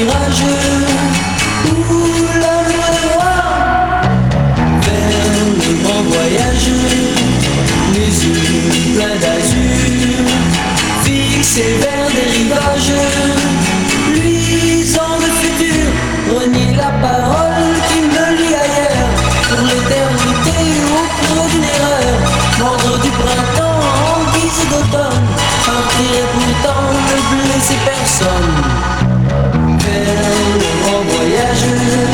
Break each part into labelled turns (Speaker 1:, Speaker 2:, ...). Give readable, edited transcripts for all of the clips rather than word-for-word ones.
Speaker 1: virage où l'amour est roi. Vers le grand voyage, les yeux pleins d'azur, fixés vers des rivages luisants de futur. Renier la parole qui me lie ailleurs, pour l'éternité au creux d'une erreur. Mordre du printemps en guise d'automne, partir et pourtant ne blesser personne. Vers le grand voyage,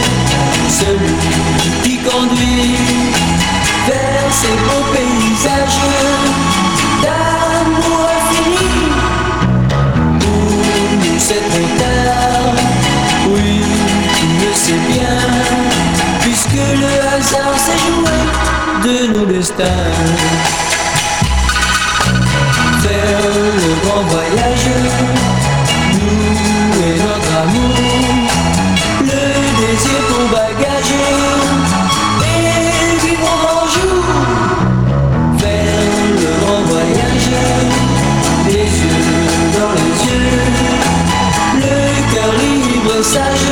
Speaker 1: celui qui conduit vers ces beaux paysages d'amour infini, où nous c'est trop tard. Oui, tu le sais bien, puisque le hasard s'est joué de nos destins. Faire le grand voyage, nous et notre amour, le désir pour bagage, et vivre au grand jour. Faire le grand voyage, les yeux dans les yeux, le cœur libre et sage.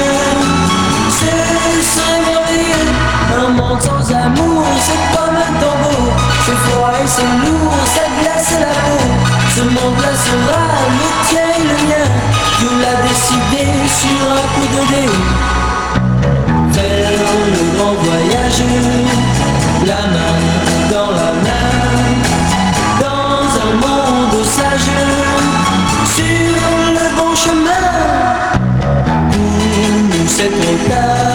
Speaker 1: Ce serait merveilleux, un monde sans amour, c'est comme un tombeau. C'est froid et c'est lourd, ça glace la peau. Ce monde-là sera le tien et le mien, Dieu l'a décidé sur un coup de dé. Faire le grand voyage, la main dans la main, dans un monde sage, sur le bon chemin. Pour nous c'est trop tard.